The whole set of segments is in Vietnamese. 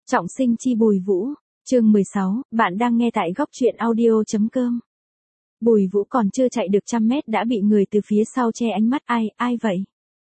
Trọng sinh chi Bùi Vũ, chương 16, bạn đang nghe tại góc truyện audio.com. Bùi Vũ còn chưa chạy được 100 mét đã bị người từ phía sau che ánh mắt, ai vậy?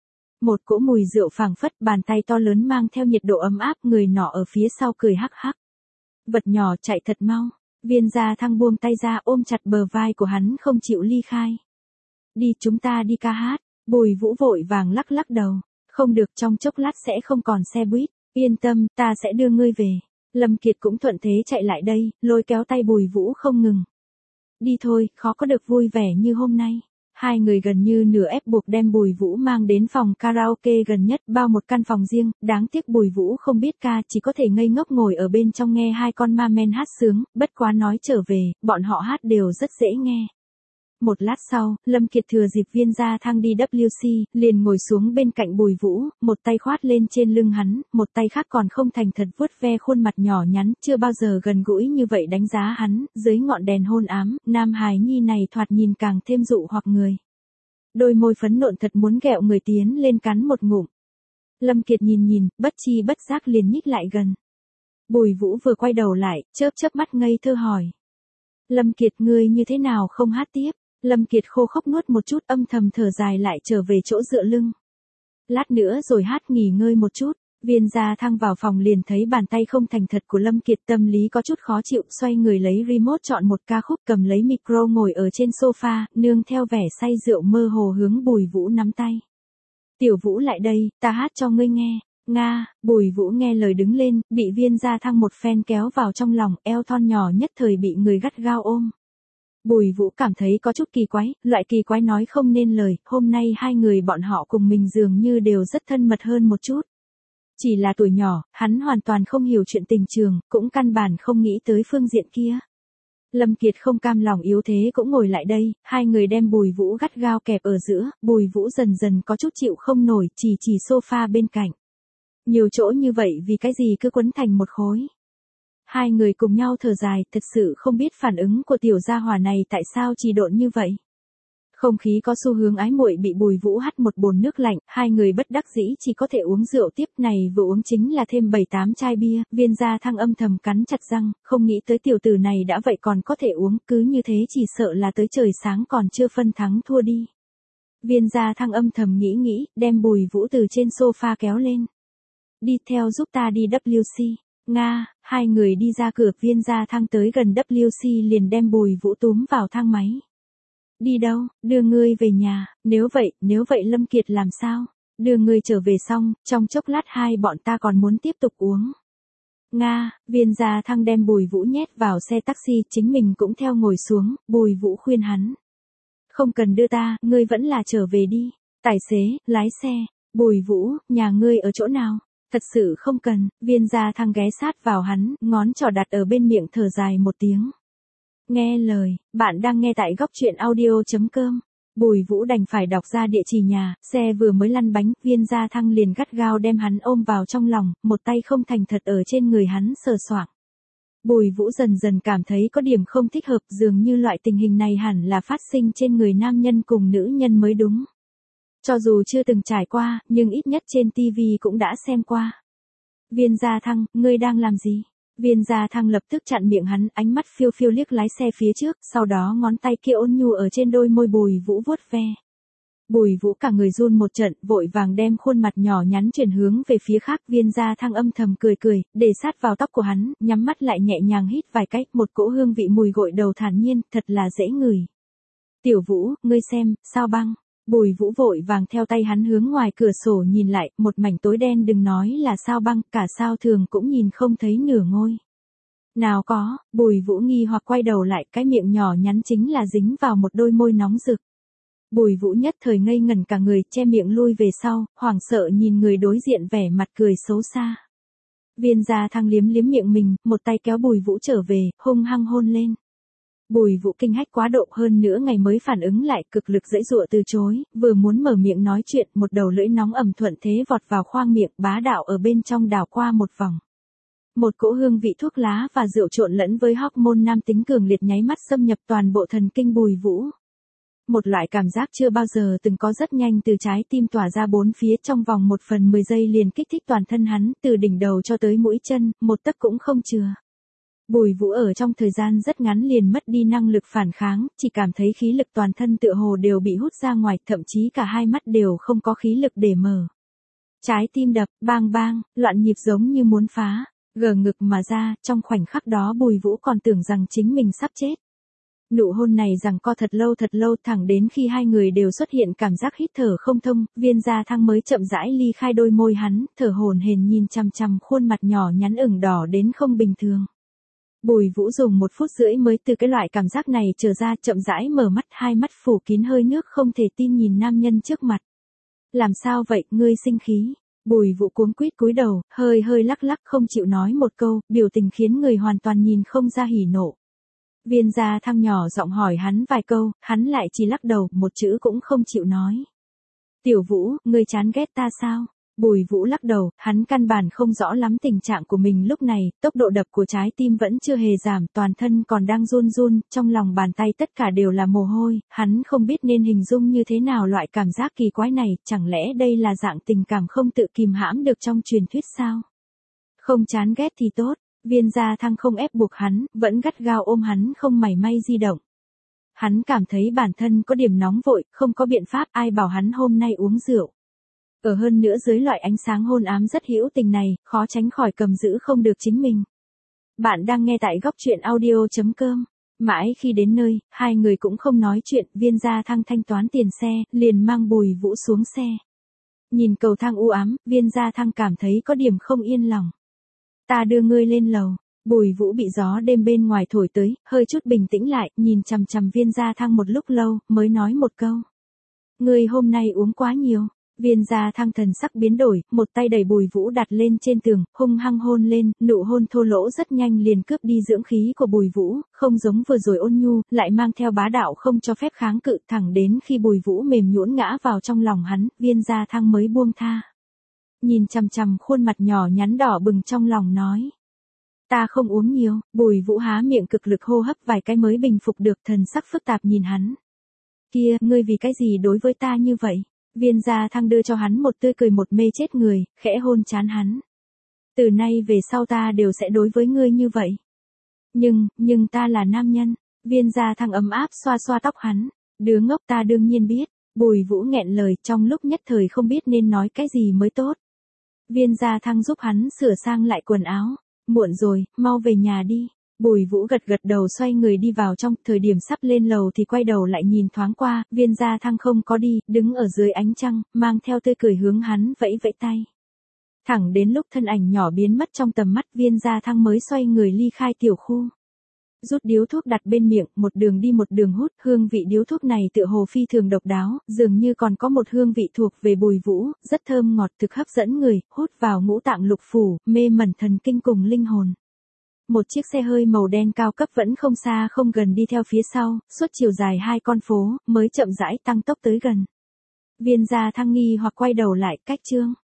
Một cỗ mùi rượu phảng phất, bàn tay to lớn mang theo nhiệt độ ấm áp, người nọ ở phía sau cười hắc hắc. Vật nhỏ chạy thật mau, Viên Gia Thăng buông tay ra ôm chặt bờ vai của hắn không chịu ly khai. Đi, chúng ta đi ca hát. Bùi Vũ vội vàng lắc lắc đầu, không được, trong chốc lát sẽ không còn xe buýt. Yên tâm, ta sẽ đưa ngươi về. Lâm Kiệt cũng thuận thế chạy lại đây, lôi kéo tay Bùi Vũ không ngừng. Đi thôi, khó có được vui vẻ như hôm nay. Hai người gần như nửa ép buộc đem Bùi Vũ mang đến phòng karaoke gần nhất, bao một căn phòng riêng, đáng tiếc Bùi Vũ không biết ca, chỉ có thể ngây ngốc ngồi ở bên trong nghe hai con ma men hát sướng, bất quá nói trở về, bọn họ hát đều rất dễ nghe. Một lát sau, Lâm Kiệt thừa dịp Viên Gia Thăng đi WC, liền ngồi xuống bên cạnh Bùi Vũ, một tay khoát lên trên lưng hắn, một tay khác còn không thành thật vuốt ve khuôn mặt nhỏ nhắn, chưa bao giờ gần gũi như vậy đánh giá hắn, dưới ngọn đèn hôn ám, nam hài nhi này thoạt nhìn càng thêm dụ hoặc người. Đôi môi phấn nộn thật muốn ghẹo người tiến lên cắn một ngụm. Lâm Kiệt nhìn, bất chi bất giác liền nhích lại gần. Bùi Vũ vừa quay đầu lại, chớp mắt ngây thơ hỏi. Lâm Kiệt, ngươi như thế nào không hát tiếp? Lâm Kiệt khô khốc nuốt một chút, âm thầm thở dài lại trở về chỗ dựa lưng. Lát nữa rồi hát, nghỉ ngơi một chút. Viên Gia Thăng vào phòng liền thấy bàn tay không thành thật của Lâm Kiệt, tâm lý có chút khó chịu, xoay người lấy remote chọn một ca khúc, cầm lấy micro ngồi ở trên sofa, nương theo vẻ say rượu mơ hồ hướng Bùi Vũ nắm tay. Tiểu Vũ lại đây, ta hát cho ngươi nghe. Nga. Bùi Vũ nghe lời đứng lên, bị Viên Gia Thăng một phen kéo vào trong lòng, eo thon nhỏ nhất thời bị người gắt gao ôm. Bùi Vũ cảm thấy có chút kỳ quái, loại kỳ quái nói không nên lời, hôm nay hai người bọn họ cùng mình dường như đều rất thân mật hơn một chút. Chỉ là tuổi nhỏ, hắn hoàn toàn không hiểu chuyện tình trường, cũng căn bản không nghĩ tới phương diện kia. Lâm Kiệt không cam lòng yếu thế cũng ngồi lại đây, hai người đem Bùi Vũ gắt gao kẹp ở giữa, Bùi Vũ dần dần có chút chịu không nổi, chỉ sofa bên cạnh. Nhiều chỗ như vậy vì cái gì cứ quấn thành một khối. Hai người cùng nhau thở dài, thật sự không biết phản ứng của tiểu gia hỏa này tại sao trì độn như vậy. Không khí có xu hướng ái muội bị Bùi Vũ hắt một bồn nước lạnh, hai người bất đắc dĩ chỉ có thể uống rượu tiếp, này vừa uống chính là thêm 7-8 chai bia. Viên Gia Thăng âm thầm cắn chặt răng, không nghĩ tới tiểu tử này đã vậy còn có thể uống, cứ như thế chỉ sợ là tới trời sáng còn chưa phân thắng thua đi. Viên Gia Thăng âm thầm nghĩ, đem Bùi Vũ từ trên sofa kéo lên. Đi theo giúp ta đi WC. Nga. Hai người đi ra cửa, Viên Gia Thăng tới gần WC liền đem Bùi Vũ túm vào thang máy. Đi đâu? Đưa ngươi về nhà. Nếu vậy Lâm Kiệt làm sao? Đưa ngươi trở về xong, trong chốc lát hai bọn ta còn muốn tiếp tục uống. Nga. Viên Gia Thăng đem Bùi Vũ nhét vào xe taxi, chính mình cũng theo ngồi xuống, Bùi Vũ khuyên hắn. Không cần đưa ta, ngươi vẫn là trở về đi. Tài xế, lái xe. Bùi Vũ, nhà ngươi ở chỗ nào? Thật sự không cần. Viên Gia Thăng ghé sát vào hắn, ngón trỏ đặt ở bên miệng thở dài một tiếng. Nghe lời, bạn đang nghe tại góc truyện audio.com. Bùi Vũ đành phải đọc ra địa chỉ nhà, xe vừa mới lăn bánh, Viên Gia Thăng liền gắt gao đem hắn ôm vào trong lòng, một tay không thành thật ở trên người hắn sờ soạng. Bùi Vũ dần cảm thấy có điểm không thích hợp, dường như loại tình hình này hẳn là phát sinh trên người nam nhân cùng nữ nhân mới đúng. Cho dù chưa từng trải qua, nhưng ít nhất trên TV cũng đã xem qua. Viên Gia Thăng, ngươi đang làm gì? Viên Gia Thăng lập tức chặn miệng hắn, ánh mắt phiêu liếc lái xe phía trước, sau đó ngón tay kia ôn nhu ở trên đôi môi Bùi Vũ vuốt ve. Bùi Vũ cả người run một trận, vội vàng đem khuôn mặt nhỏ nhắn chuyển hướng về phía khác. Viên Gia Thăng âm thầm cười, để sát vào tóc của hắn, nhắm mắt lại nhẹ nhàng hít vài cái, một cỗ hương vị mùi gội đầu thản nhiên, thật là dễ ngửi. Tiểu Vũ, ngươi xem, sao băng? Bùi Vũ vội vàng theo tay hắn hướng ngoài cửa sổ nhìn lại, một mảnh tối đen, đừng nói là sao băng, cả sao thường cũng nhìn không thấy nửa ngôi. Nào có. Bùi Vũ nghi hoặc quay đầu lại, cái miệng nhỏ nhắn chính là dính vào một đôi môi nóng rực. Bùi Vũ nhất thời ngây ngẩn cả người, che miệng lui về sau, hoảng sợ nhìn người đối diện vẻ mặt cười xấu xa. Viên Gia Thăng liếm miệng mình, một tay kéo Bùi Vũ trở về, hung hăng hôn lên. Bùi Vũ kinh hách quá độ, hơn nữa ngày mới phản ứng lại, cực lực giãy giụa từ chối, vừa muốn mở miệng nói chuyện, một đầu lưỡi nóng ẩm thuận thế vọt vào khoang miệng, bá đạo ở bên trong đảo qua một vòng. Một cỗ hương vị thuốc lá và rượu trộn lẫn với hormone nam tính cường liệt nháy mắt xâm nhập toàn bộ thần kinh Bùi Vũ. Một loại cảm giác chưa bao giờ từng có rất nhanh từ trái tim tỏa ra bốn phía trong vòng 1/10 giây liền kích thích toàn thân hắn, từ đỉnh đầu cho tới mũi chân, một tấc cũng không chừa. Bùi Vũ ở trong thời gian rất ngắn liền mất đi năng lực phản kháng, chỉ cảm thấy khí lực toàn thân tựa hồ đều bị hút ra ngoài, thậm chí cả hai mắt đều không có khí lực để mở. Trái tim đập, bang bang, loạn nhịp giống như muốn phá, gờ ngực mà ra, trong khoảnh khắc đó Bùi Vũ còn tưởng rằng chính mình sắp chết. Nụ hôn này giằng co thật lâu thẳng đến khi hai người đều xuất hiện cảm giác hít thở không thông, Viên Gia Thăng mới chậm rãi ly khai đôi môi hắn, thở hổn hển nhìn chằm chằm khuôn mặt nhỏ nhắn ửng đỏ đến không bình thường. Bùi Vũ dùng 1 phút rưỡi mới từ cái loại cảm giác này trở ra, chậm rãi mở mắt, hai mắt phủ kín hơi nước không thể tin nhìn nam nhân trước mặt. Làm sao vậy, ngươi sinh khí? Bùi Vũ cuống quýt cúi đầu, hơi lắc lắc không chịu nói một câu, biểu tình khiến người hoàn toàn nhìn không ra hỉ nộ. Viên Gia Thăng nhỏ giọng hỏi hắn vài câu, hắn lại chỉ lắc đầu, một chữ cũng không chịu nói. Tiểu Vũ, ngươi chán ghét ta sao? Bùi Vũ lắc đầu, hắn căn bản không rõ lắm tình trạng của mình lúc này, tốc độ đập của trái tim vẫn chưa hề giảm, toàn thân còn đang run run, trong lòng bàn tay tất cả đều là mồ hôi, hắn không biết nên hình dung như thế nào loại cảm giác kỳ quái này, chẳng lẽ đây là dạng tình cảm không tự kìm hãm được trong truyền thuyết sao? Không chán ghét thì tốt, Viên Gia Thăng không ép buộc hắn, vẫn gắt gao ôm hắn không mảy may di động. Hắn cảm thấy bản thân có điểm nóng vội, không có biện pháp, ai bảo hắn hôm nay uống rượu. Ở hơn nữa dưới loại ánh sáng hôn ám rất hữu tình này, khó tránh khỏi cầm giữ không được chính mình. Bạn đang nghe tại góc truyện audio.com. Mãi khi đến nơi, hai người cũng không nói chuyện, Viên Gia Thăng thanh toán tiền xe, liền mang Bùi Vũ xuống xe. Nhìn cầu thang u ám, Viên Gia Thăng cảm thấy có điểm không yên lòng. Ta đưa ngươi lên lầu. Bùi Vũ bị gió đêm bên ngoài thổi tới, hơi chút bình tĩnh lại, nhìn chằm chằm Viên Gia Thăng một lúc lâu, mới nói một câu. Ngươi hôm nay uống quá nhiều. Viên Gia Thăng thần sắc biến đổi, một tay đẩy Bùi Vũ đặt lên trên tường, hung hăng hôn lên, nụ hôn thô lỗ rất nhanh liền cướp đi dưỡng khí của Bùi Vũ, không giống vừa rồi ôn nhu, lại mang theo bá đạo không cho phép kháng cự, thẳng đến khi Bùi Vũ mềm nhũn ngã vào trong lòng hắn, Viên Gia Thăng mới buông tha. Nhìn chằm chằm khuôn mặt nhỏ nhắn đỏ bừng trong lòng nói. Ta không uống nhiều, Bùi Vũ há miệng cực lực hô hấp vài cái mới bình phục được, thần sắc phức tạp nhìn hắn. Kia, ngươi vì cái gì đối với ta như vậy? Viên Gia Thăng đưa cho hắn một tươi cười một mê chết người, khẽ hôn trán hắn. Từ nay về sau ta đều sẽ đối với ngươi như vậy. Nhưng ta là nam nhân. Viên Gia Thăng ấm áp xoa xoa tóc hắn. Đứa ngốc, ta đương nhiên biết. Bùi Vũ nghẹn lời, trong lúc nhất thời không biết nên nói cái gì mới tốt. Viên Gia Thăng giúp hắn sửa sang lại quần áo. Muộn rồi, mau về nhà đi. Bùi Vũ gật gật đầu xoay người đi vào trong, thời điểm sắp lên lầu thì quay đầu lại nhìn thoáng qua, Viên Gia Thăng không có đi, đứng ở dưới ánh trăng, mang theo tươi cười hướng hắn vẫy vẫy tay. Thẳng đến lúc thân ảnh nhỏ biến mất trong tầm mắt, Viên Gia Thăng mới xoay người ly khai tiểu khu. Rút điếu thuốc đặt bên miệng, một đường đi một đường hút, hương vị điếu thuốc này tựa hồ phi thường độc đáo, dường như còn có một hương vị thuộc về Bùi Vũ, rất thơm ngọt thực hấp dẫn người, hút vào ngũ tạng lục phủ, mê mẩn thần kinh cùng linh hồn. Một chiếc xe hơi màu đen cao cấp vẫn không xa không gần đi theo phía sau, suốt chiều dài 2 con phố, mới chậm rãi tăng tốc tới gần. Viên Gia Thăng nghi hoặc quay đầu lại, cách chương.